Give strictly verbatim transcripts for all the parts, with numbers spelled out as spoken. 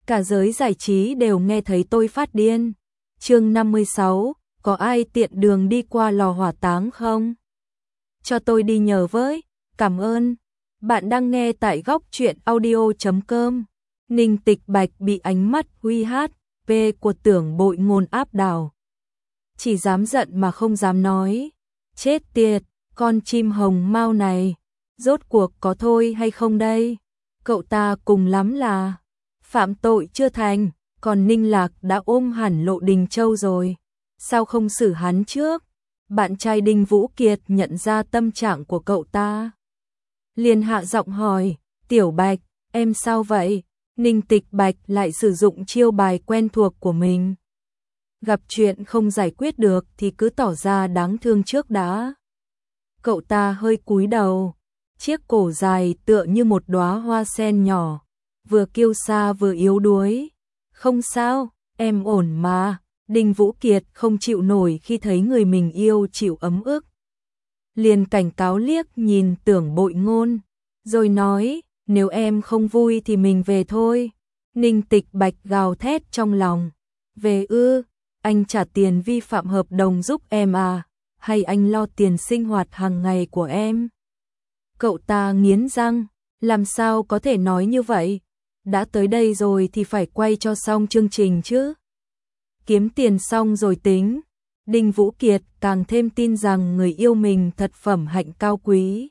cả giới giải trí đều nghe thấy tôi phát điên. Chương năm mươi sáu, có ai tiện đường đi qua lò hỏa táng không? Cho tôi đi nhờ với, cảm ơn. Bạn đang nghe tại góc truyện audio chấm com. Ninh Tịch Bạch bị ánh mắt uy hát về của Tưởng Bội Ngôn áp đảo. Chỉ dám giận mà không dám nói. Chết tiệt, con chim hồng mau này, rốt cuộc có thôi hay không đây? Cậu ta cùng lắm là phạm tội chưa thành, còn Ninh Lạc đã ôm hẳn Lộ Đình Châu rồi. Sao không xử hắn trước? Bạn trai Đinh Vũ Kiệt nhận ra tâm trạng của cậu ta, liền hạ giọng hỏi, Tiểu Bạch, em sao vậy? Ninh Tịch Bạch lại sử dụng chiêu bài quen thuộc của mình. Gặp chuyện không giải quyết được thì cứ tỏ ra đáng thương trước đã. Cậu ta hơi cúi đầu, chiếc cổ dài tựa như một đóa hoa sen nhỏ, vừa kiêu sa vừa yếu đuối. Không sao, em ổn mà. Đinh Vũ Kiệt không chịu nổi khi thấy người mình yêu chịu ấm ức, liền cảnh cáo liếc nhìn Tưởng Bội Ngôn, rồi nói, nếu em không vui thì mình về thôi. Ninh Tịch Bạch gào thét trong lòng, về ư? Anh trả tiền vi phạm hợp đồng giúp em à? Hay anh lo tiền sinh hoạt hàng ngày của em? Cậu ta nghiến răng, làm sao có thể nói như vậy? Đã tới đây rồi thì phải quay cho xong chương trình chứ. Kiếm tiền xong rồi tính. Đinh Vũ Kiệt càng thêm tin rằng người yêu mình thật phẩm hạnh cao quý.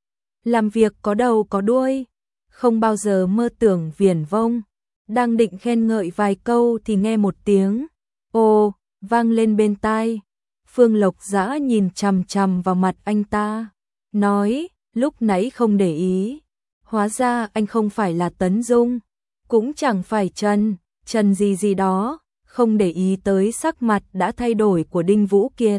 Làm việc có đầu có đuôi, không bao giờ mơ tưởng viển vông. Đang định khen ngợi vài câu thì nghe một tiếng ồ vang lên bên tai. Phương Lộc Dã nhìn chằm chằm vào mặt anh ta, nói, lúc nãy không để ý, hóa ra anh không phải là Tấn Dung, cũng chẳng phải Trần, Trần gì gì đó. Không để ý tới sắc mặt đã thay đổi của Đinh Vũ Kiệt.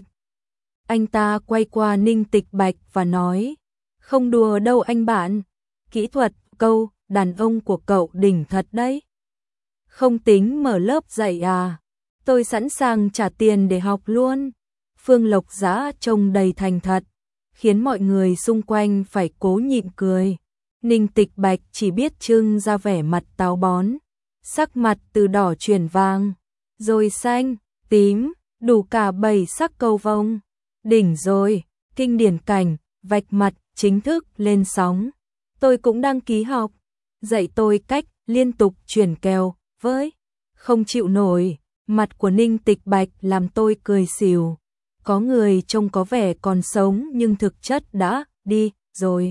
Anh ta quay qua Ninh Tịch Bạch và nói, không đùa đâu anh bạn, kỹ thuật câu đàn ông của cậu đỉnh thật đấy. Không tính mở lớp dạy à? Tôi sẵn sàng trả tiền để học luôn. Phương Lộc Dã trông đầy thành thật, khiến mọi người xung quanh phải cố nhịn cười. Ninh Tịch Bạch chỉ biết trưng ra vẻ mặt táo bón, sắc mặt từ đỏ chuyển vàng, rồi xanh, tím, đủ cả bảy sắc cầu vồng. Đỉnh rồi, kinh điển cảnh, vạch mặt chính thức lên sóng. Tôi cũng đăng ký học, dạy tôi cách liên tục chuyển kèo với. Không chịu nổi, mặt của Ninh Tịch Bạch làm tôi cười xỉu. Có người trông có vẻ còn sống nhưng thực chất đã đi rồi.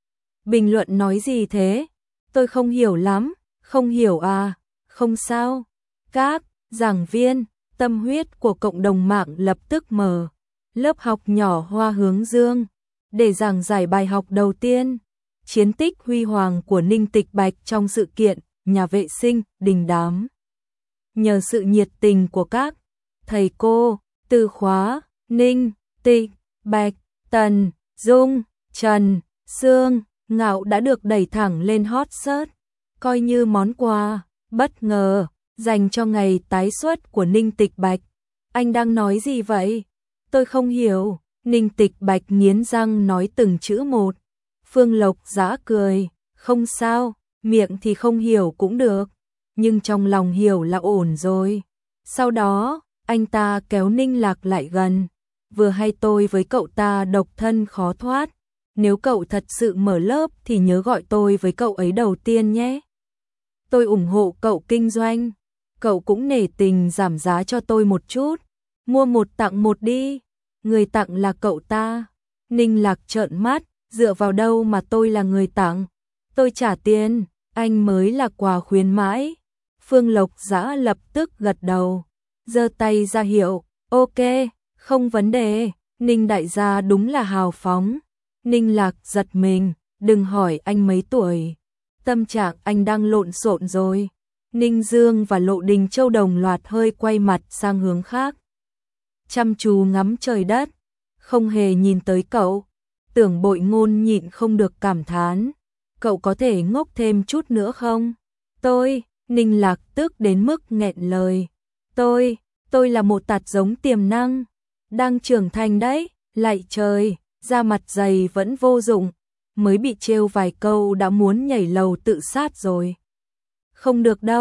Bình luận nói gì thế? Tôi không hiểu lắm. Không hiểu à? Không sao. Các giảng viên, tâm huyết của cộng đồng mạng lập tức mở lớp học nhỏ Hoa Hướng Dương để giảng giải bài học đầu tiên, chiến tích huy hoàng của Ninh Tịch Bạch trong sự kiện nhà vệ sinh đình đám. Nhờ sự nhiệt tình của các thầy cô, từ khóa Ninh Tịch Bạch, Tần Dung, Trần Sương Ngạo đã được đẩy thẳng lên hot search, coi như món quà bất ngờ dành cho ngày tái xuất của Ninh Tịch Bạch. Anh đang nói gì vậy? Tôi không hiểu. Ninh Tịch Bạch nghiến răng nói từng chữ một. Phương Lộc Dã cười, không sao, miệng thì không hiểu cũng được, nhưng trong lòng hiểu là ổn rồi. Sau đó, anh ta kéo Ninh Lạc lại gần, vừa hay tôi với cậu ta độc thân khó thoát. Nếu cậu thật sự mở lớp thì nhớ gọi tôi với cậu ấy đầu tiên nhé. Tôi ủng hộ cậu kinh doanh. Cậu cũng nể tình giảm giá cho tôi một chút. Mua một tặng một đi. Người tặng là cậu ta. Ninh Lạc trợn mắt, dựa vào đâu mà tôi là người tặng? Tôi trả tiền, anh mới là quà khuyến mãi. Phương Lộc Dã lập tức gật đầu, giơ tay ra hiệu, ok, không vấn đề. Ninh đại gia đúng là hào phóng. Ninh Lạc giật mình, đừng hỏi anh mấy tuổi. Tâm trạng anh đang lộn xộn rồi. Ninh Dương và Lộ Đình Châu đồng loạt hơi quay mặt sang hướng khác, chăm chú ngắm trời đất, không hề nhìn tới cậu. Tưởng Bội Ngôn nhịn không được cảm thán, cậu có thể ngốc thêm chút nữa không? Tôi, Ninh Lạc tức đến mức nghẹn lời. Tôi, tôi là một tạt giống tiềm năng, đang trưởng thành đấy. Lạy trời, da mặt dày vẫn vô dụng, mới bị trêu vài câu đã muốn nhảy lầu tự sát rồi. Không được đâu,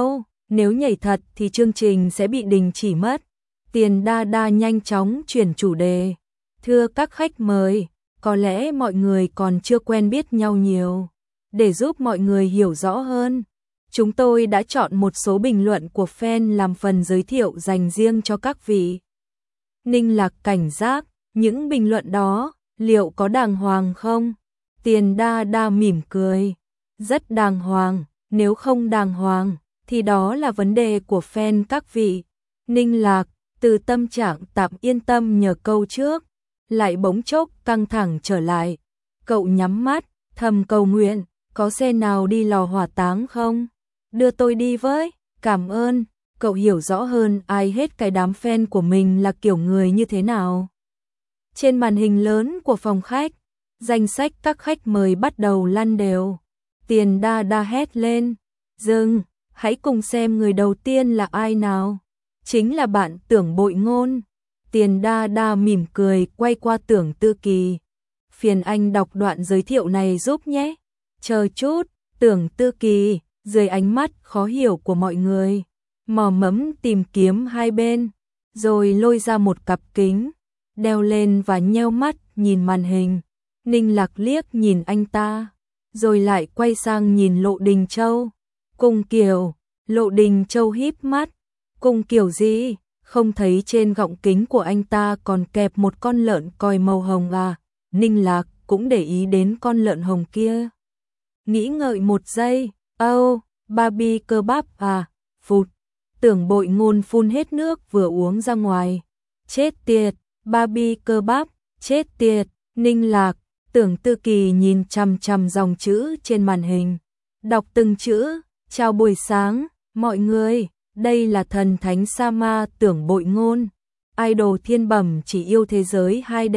Nếu nhảy thật thì chương trình sẽ bị đình chỉ mất. Tiền Đa Đa nhanh chóng chuyển chủ đề. Thưa các khách mời, có lẽ mọi người còn chưa quen biết nhau nhiều. Để giúp mọi người hiểu rõ hơn, chúng tôi đã chọn một số bình luận của fan làm phần giới thiệu dành riêng cho các vị. Ninh Lạc cảnh giác, những bình luận đó, liệu có đàng hoàng không? Tiền Đa Đa mỉm cười. Rất đàng hoàng, nếu không đàng hoàng, thì đó là vấn đề của fan các vị. Ninh Lạc, từ tâm trạng tạm yên tâm nhờ câu trước, lại bỗng chốc căng thẳng trở lại. Cậu nhắm mắt, thầm cầu nguyện, có xe nào đi lò hỏa táng không? Đưa tôi đi với, cảm ơn. Cậu hiểu rõ hơn ai hết cái đám fan của mình là kiểu người như thế nào. Trên màn hình lớn của phòng khách, danh sách các khách mời bắt đầu lăn đều. Tiền Đa Đa hét lên, dừng, hãy cùng xem người đầu tiên là ai nào. Chính là bạn Tưởng Bội Ngôn. Tiền Đa Đa mỉm cười quay qua Tưởng Tư Kỳ. Phiền anh đọc đoạn giới thiệu này giúp nhé. Chờ chút, Tưởng Tư Kỳ, dưới ánh mắt khó hiểu của mọi người, mò mẫm tìm kiếm hai bên, rồi lôi ra một cặp kính, đeo lên và nheo mắt nhìn màn hình. Ninh Lạc liếc nhìn anh ta, rồi lại quay sang nhìn Lộ Đình Châu. Cùng kiểu, Lộ Đình Châu híp mắt. Cùng kiểu gì? Không thấy trên gọng kính của anh ta còn kẹp một con lợn còi màu hồng à? Ninh Lạc cũng để ý đến con lợn hồng kia. Nghĩ ngợi một giây, âu, oh, Barbie cơ bắp à? Phụt. Tưởng Bội Ngôn phun hết nước vừa uống ra ngoài. Chết tiệt, Barbie cơ bắp, chết tiệt. Ninh Lạc, Tưởng Tư Kỳ nhìn chằm chằm dòng chữ trên màn hình, đọc từng chữ. Chào buổi sáng, mọi người, đây là thần thánh Sama Tưởng Bội Ngôn, idol thiên bẩm chỉ yêu thế giới hai D,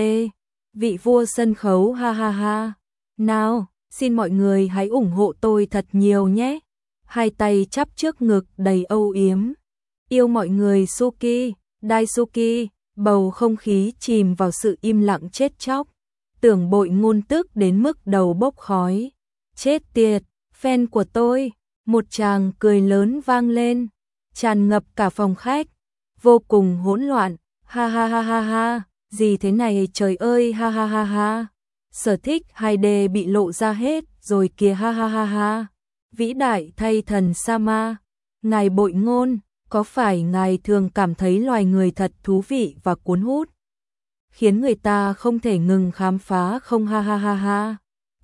vị vua sân khấu ha ha ha. Nào, xin mọi người hãy ủng hộ tôi thật nhiều nhé. Hai tay chắp trước ngực đầy âu yếm. Yêu mọi người Suki, Daisuki. Bầu không khí chìm vào sự im lặng chết chóc. Tưởng Bội Ngôn tức đến mức đầu bốc khói. Chết tiệt, fan của tôi. Một tràng cười lớn vang lên, tràn ngập cả phòng khách, vô cùng hỗn loạn. Ha ha ha ha ha, gì thế này trời ơi, ha ha ha ha. Sở thích hai D bị lộ ra hết rồi kìa, ha ha ha ha. Vĩ đại thay thần Sama, ngài Bội Ngôn, có phải ngài thường cảm thấy loài người thật thú vị và cuốn hút, khiến người ta không thể ngừng khám phá không, ha ha ha ha.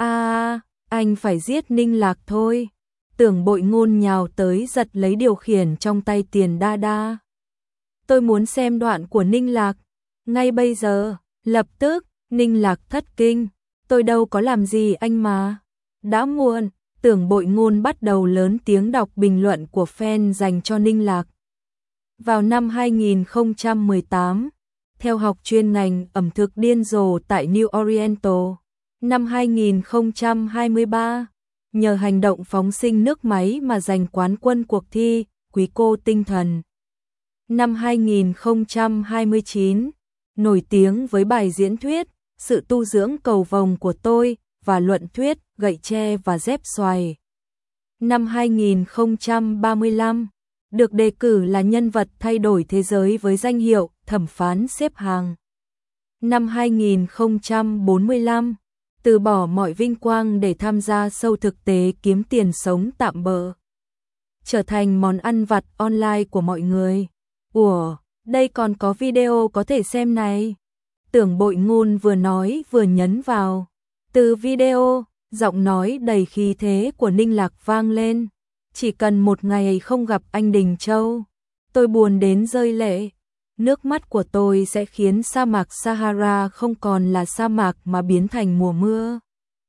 À, anh phải giết Ninh Lạc thôi. Tưởng Bội Ngôn nhào tới giật lấy điều khiển trong tay Tiền Đa Đa. Tôi muốn xem đoạn của Ninh Lạc. Ngay bây giờ, lập tức. Ninh Lạc thất kinh. Tôi đâu có làm gì anh mà. Đã muộn. Tưởng Bội Ngôn bắt đầu lớn tiếng đọc bình luận của fan dành cho Ninh Lạc. Vào năm hai nghìn không trăm mười tám, theo học chuyên ngành ẩm thực điên rồ tại New Oriental. Năm hai nghìn không trăm hai mươi ba, nhờ hành động phóng sinh nước máy mà giành quán quân cuộc thi Quý cô tinh thần. Năm hai nghìn không trăm hai mươi chín, nổi tiếng với bài diễn thuyết Sự tu dưỡng cầu vồng của tôi và luận thuyết Gậy tre và dép xoài. Năm hai nghìn không trăm ba mươi lăm, được đề cử là nhân vật thay đổi thế giới với danh hiệu thẩm phán xếp hàng. Năm hai nghìn không trăm bốn mươi lăm, từ bỏ mọi vinh quang để tham gia show thực tế kiếm tiền sống tạm bợ, trở thành món ăn vặt online của mọi người. Ủa, đây còn có video có thể xem này. Tưởng Bội Ngôn vừa nói vừa nhấn vào. Từ video, giọng nói đầy khí thế của Ninh Lạc vang lên. Chỉ cần một ngày không gặp anh Đình Châu, tôi buồn đến rơi lệ. Nước mắt của tôi sẽ khiến sa mạc Sahara không còn là sa mạc mà biến thành mùa mưa.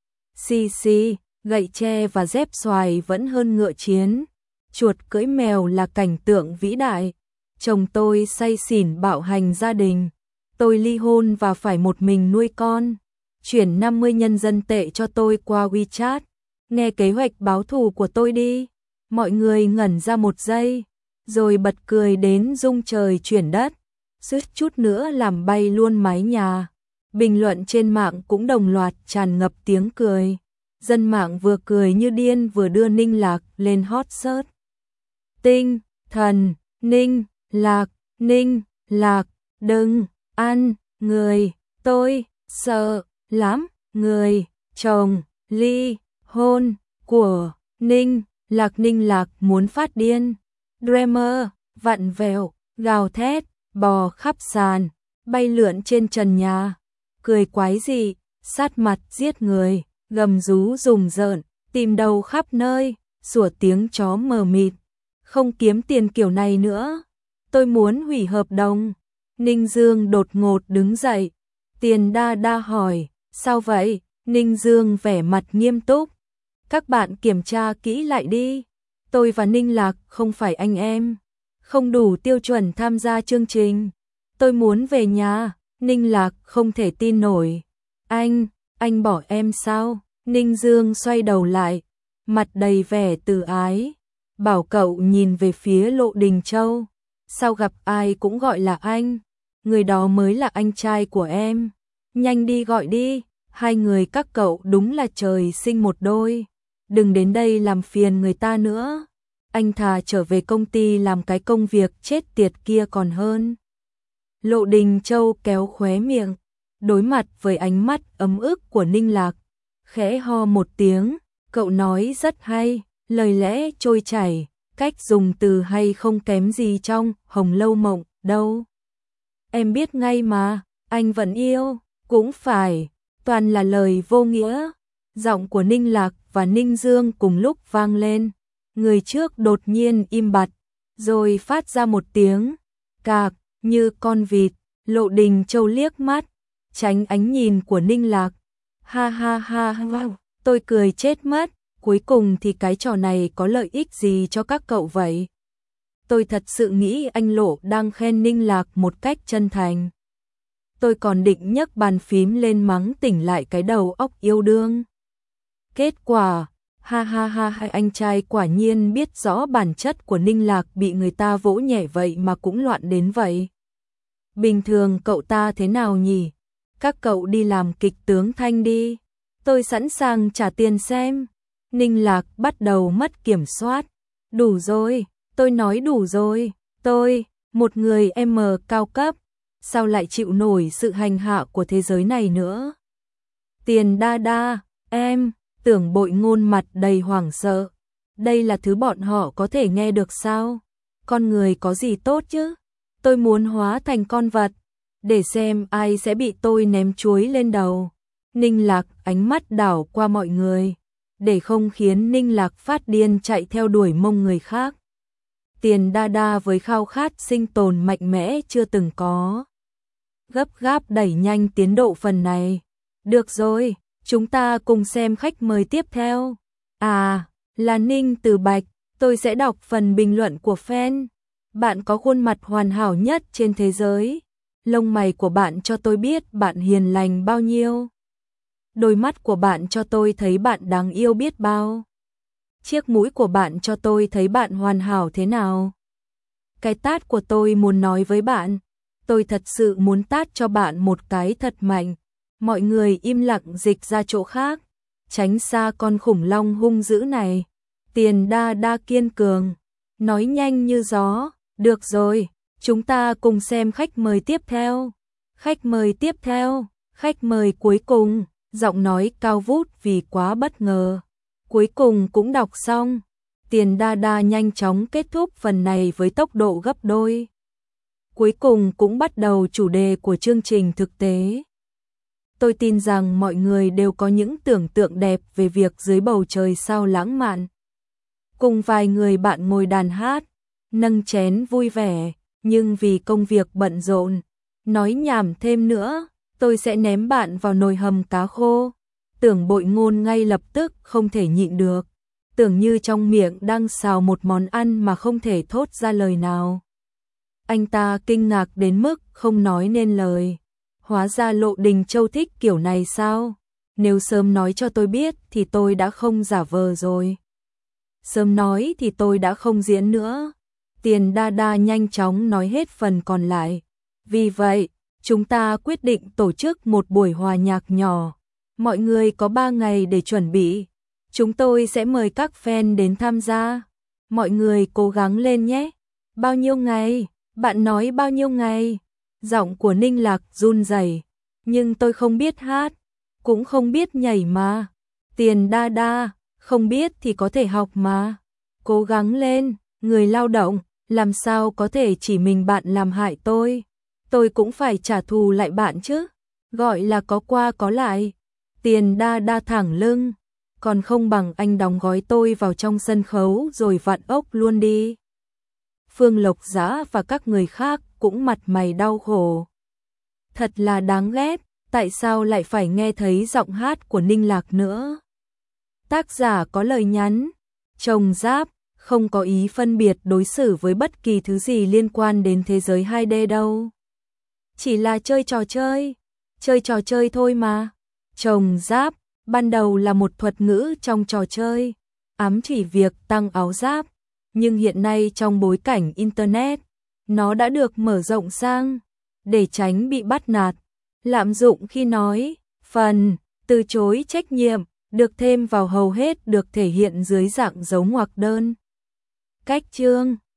Xì xì, gậy tre và dép xoài vẫn hơn ngựa chiến. Chuột cưỡi mèo là cảnh tượng vĩ đại. Chồng tôi say xỉn bạo hành gia đình. Tôi ly hôn và phải một mình nuôi con. Chuyển năm mươi nhân dân tệ cho tôi qua WeChat. Nghe kế hoạch báo thù của tôi đi. Mọi người ngẩn ra một giây, rồi bật cười đến rung trời chuyển đất. Suýt chút nữa làm bay luôn mái nhà. Bình luận trên mạng cũng đồng loạt tràn ngập tiếng cười. Dân mạng vừa cười như điên vừa đưa Ninh Lạc lên hot search. Tinh, thần, Ninh Lạc, Ninh Lạc, đừng ăn người, tôi sợ lắm, người chồng ly hôn của Ninh Lạc. Ninh Lạc muốn phát điên. Dreamer vặn vẹo, gào thét, bò khắp sàn, bay lượn trên trần nhà, cười quái dị, sát mặt giết người, gầm rú rùng rợn, tìm đầu khắp nơi, sủa tiếng chó mờ mịt. Không kiếm tiền kiểu này nữa, tôi muốn hủy hợp đồng. Ninh Dương đột ngột đứng dậy. Tiền Đa Đa hỏi, sao vậy? Ninh Dương vẻ mặt nghiêm túc. Các bạn kiểm tra kỹ lại đi. Tôi và Ninh Lạc không phải anh em, không đủ tiêu chuẩn tham gia chương trình. Tôi muốn về nhà. Ninh Lạc không thể tin nổi. Anh, anh bỏ em sao? Ninh Dương xoay đầu lại, mặt đầy vẻ từ ái. Bảo cậu nhìn về phía Lộ Đình Châu. Sao gặp ai cũng gọi là anh? Người đó mới là anh trai của em. Nhanh đi gọi đi. Hai người các cậu đúng là trời sinh một đôi. Đừng đến đây làm phiền người ta nữa. Anh thà trở về công ty làm cái công việc chết tiệt kia còn hơn. Lộ Đình Châu kéo khóe miệng, đối mặt với ánh mắt ấm ức của Ninh Lạc, khẽ ho một tiếng. Cậu nói rất hay, lời lẽ trôi chảy, cách dùng từ hay không kém gì trong Hồng Lâu Mộng đâu. Em biết ngay mà, anh vẫn yêu, cũng phải, toàn là lời vô nghĩa. Giọng của Ninh Lạc và Ninh Dương cùng lúc vang lên. Người trước đột nhiên im bặt, rồi phát ra một tiếng cạc như con vịt. Lộ Đình Châu liếc mắt, tránh ánh nhìn của Ninh Lạc. Ha ha ha ha, tôi cười chết mất. Cuối cùng thì cái trò này có lợi ích gì cho các cậu vậy? Tôi thật sự nghĩ anh Lộ đang khen Ninh Lạc một cách chân thành. Tôi còn định nhấc bàn phím lên mắng tỉnh lại cái đầu óc yêu đương. Kết quả, ha ha ha ha, anh trai quả nhiên biết rõ bản chất của Ninh Lạc, bị người ta vỗ nhẹ vậy mà cũng loạn đến vậy. Bình thường cậu ta thế nào nhỉ? Các cậu đi làm kịch tướng Thanh đi, tôi sẵn sàng trả tiền xem. Ninh Lạc bắt đầu mất kiểm soát. Đủ rồi, tôi nói đủ rồi. Tôi, một người em cao cấp, sao lại chịu nổi sự hành hạ của thế giới này nữa? Tiền Đa Đa, em, Tưởng Bội Ngôn mặt đầy hoảng sợ. Đây là thứ bọn họ có thể nghe được sao? Con người có gì tốt chứ? Tôi muốn hóa thành con vật, để xem ai sẽ bị tôi ném chuối lên đầu. Ninh Lạc ánh mắt đảo qua mọi người, để không khiến Ninh Lạc phát điên chạy theo đuổi mông người khác. Tiền Đa Đa với khao khát sinh tồn mạnh mẽ chưa từng có, gấp gáp đẩy nhanh tiến độ phần này. Được rồi, chúng ta cùng xem khách mời tiếp theo. À, là Ninh Tử Bạch. Tôi sẽ đọc phần bình luận của fan. Bạn có khuôn mặt hoàn hảo nhất trên thế giới. Lông mày của bạn cho tôi biết bạn hiền lành bao nhiêu. Đôi mắt của bạn cho tôi thấy bạn đáng yêu biết bao. Chiếc mũi của bạn cho tôi thấy bạn hoàn hảo thế nào. Cái tát của tôi muốn nói với bạn, tôi thật sự muốn tát cho bạn một cái thật mạnh. Mọi người im lặng dịch ra chỗ khác, tránh xa con khủng long hung dữ này. Tiền Đa Đa kiên cường, nói nhanh như gió. Được rồi, chúng ta cùng xem khách mời tiếp theo. Khách mời tiếp theo, khách mời cuối cùng. Giọng nói cao vút vì quá bất ngờ. Cuối cùng cũng đọc xong. Tiền Đa Đa nhanh chóng kết thúc phần này với tốc độ gấp đôi. Cuối cùng cũng bắt đầu chủ đề của chương trình thực tế. Tôi tin rằng mọi người đều có những tưởng tượng đẹp về việc dưới bầu trời sao lãng mạn, cùng vài người bạn ngồi đàn hát, nâng chén vui vẻ, nhưng vì công việc bận rộn, nói nhảm thêm nữa, tôi sẽ ném bạn vào nồi hầm cá khô. Tưởng Bội Ngôn ngay lập tức không thể nhịn được, tưởng như trong miệng đang xào một món ăn mà không thể thốt ra lời nào. Anh ta kinh ngạc đến mức không nói nên lời. Hóa ra Lộ Đình Châu thích kiểu này sao? Nếu sớm nói cho tôi biết thì tôi đã không giả vờ rồi. Sớm nói thì tôi đã không diễn nữa. Tiền Đa Đa nhanh chóng nói hết phần còn lại. Vì vậy, chúng ta quyết định tổ chức một buổi hòa nhạc nhỏ. Mọi người có ba ngày để chuẩn bị. Chúng tôi sẽ mời các fan đến tham gia. Mọi người cố gắng lên nhé. Bao nhiêu ngày? Bạn nói bao nhiêu ngày? Giọng của Ninh Lạc run rẩy, nhưng tôi không biết hát, cũng không biết nhảy mà. Tiền đa đa, không biết thì có thể học mà. Cố gắng lên, người lao động, làm sao có thể chỉ mình bạn làm hại tôi. Tôi cũng phải trả thù lại bạn chứ. Gọi là có qua có lại. Tiền đa đa thẳng lưng, còn không bằng anh đóng gói tôi vào trong sân khấu rồi vặn ốc luôn đi. Phương Lộc Dã và các người khác cũng mặt mày đau khổ. Thật là đáng ghét, tại sao lại phải nghe thấy giọng hát của Ninh Lạc nữa? Tác giả có lời nhắn, chồng Giáp, không có ý phân biệt đối xử với bất kỳ thứ gì liên quan đến thế giới hai D đâu. Chỉ là chơi trò chơi, chơi trò chơi thôi mà. Chồng Giáp, ban đầu là một thuật ngữ trong trò chơi, ám chỉ việc tăng áo giáp, nhưng hiện nay trong bối cảnh Internet, nó đã được mở rộng sang, để tránh bị bắt nạt, lạm dụng khi nói, phần, từ chối trách nhiệm, được thêm vào hầu hết được thể hiện dưới dạng dấu ngoặc đơn. Cách chương